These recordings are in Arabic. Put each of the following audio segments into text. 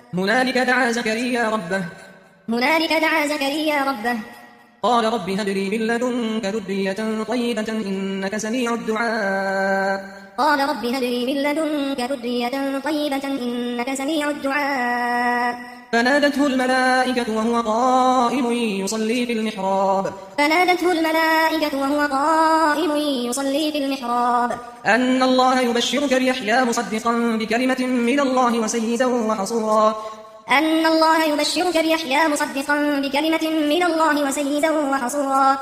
هنالك دعا زكريا ربه هنالك دعا زكريا ربه قال رب هب لي من لدنك ذرية طيبة إنك سميع الدعاء قال رب هب لي من لدنك ذرية طيبة إنك سميع الدعاء فنادته الملائكة وهو قائم يصلي في المحراب فنادته الملائكة وهو قائم يصلي في المحراب أن الله يبشرك بيحيى مصدقا بكلمة من الله وسيدا وحصورا أن الله يبشرك بيحيى مصدقا بكلمة من الله وسيدا وحصورا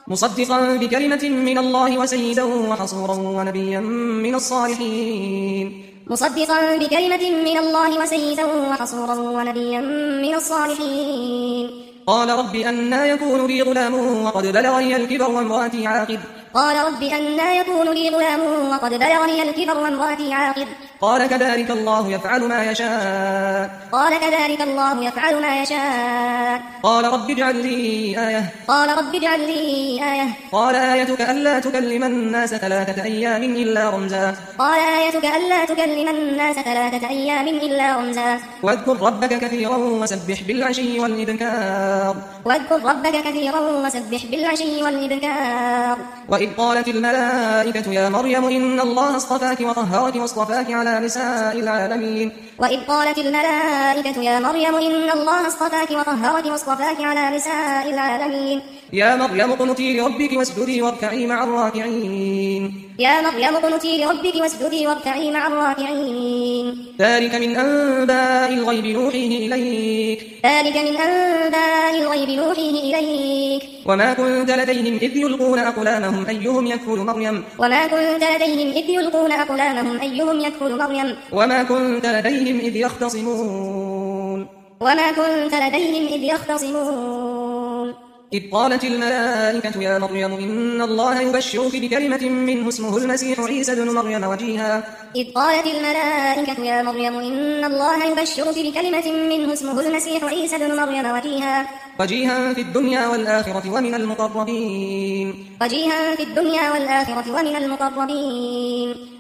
ونبيا من الصالحين مصدقا بكلمة من الله وسيدا وحصورا ونبيا من الصالحين قال رب أنى يكون لي غلام وقد بلغني الكبر وامرأتي عاقر قال رب أنى يكون لي غلام وقد بلغني الكبر وامرأتي عاقر قال كذلك الله يفعل ما يشاء قال كذلك الله يفعل ما يشاء قال رب اجعل لي آية قال رب اجعل لي آية قال آيتك ألا تكلم الناس 3 أيام إلا رمزا قال آيتك ألا تكلم الناس 3 أيام إلا رمزا واذكر ربك كثيرا وسبح بالعشي والإبكار واذكر ربك كثيرا وسبح بالعشي والإبكار وإذ قالت الملائكة يا مريم إن الله اصطفاك وطهرك واصطفاك على نساء العالمين وإذ قالت الملائكة يا مريم إن الله اصطفاك وطهرك واصطفاك على نساء العالمين يا مريم اقنتي لربك واسجدي واركعي مع الراكعين يا مريم اقنتي لربك واسجدي واركعي مع الراكعين ذلك من أنباء الغيب نوحيه إليك ذلك من أنباء الغيب نوحيه إليك وما كنت لديهم إذ يلقون أقلامهم أيهم يكفل مريم وما كنت لديهم إذ يلقون أقلامهم أيهم يكفل مريم وما كنت لديهم إذ يختصمون وما كنت لديهم إذ يختصمون إذ قالت الملائكة يا مريم إن الله يبشرك بكلمة منه اسمه المسيح عيسى بن مريم وجيها إذ قالت الملائكة يا مريم إن الله يبشرك بكلمة منه اسمه المسيح عيسى بن مريم وجيها في الدنيا والآخرة ومن المقربين وجيها في الدنيا والآخرة ومن المقربين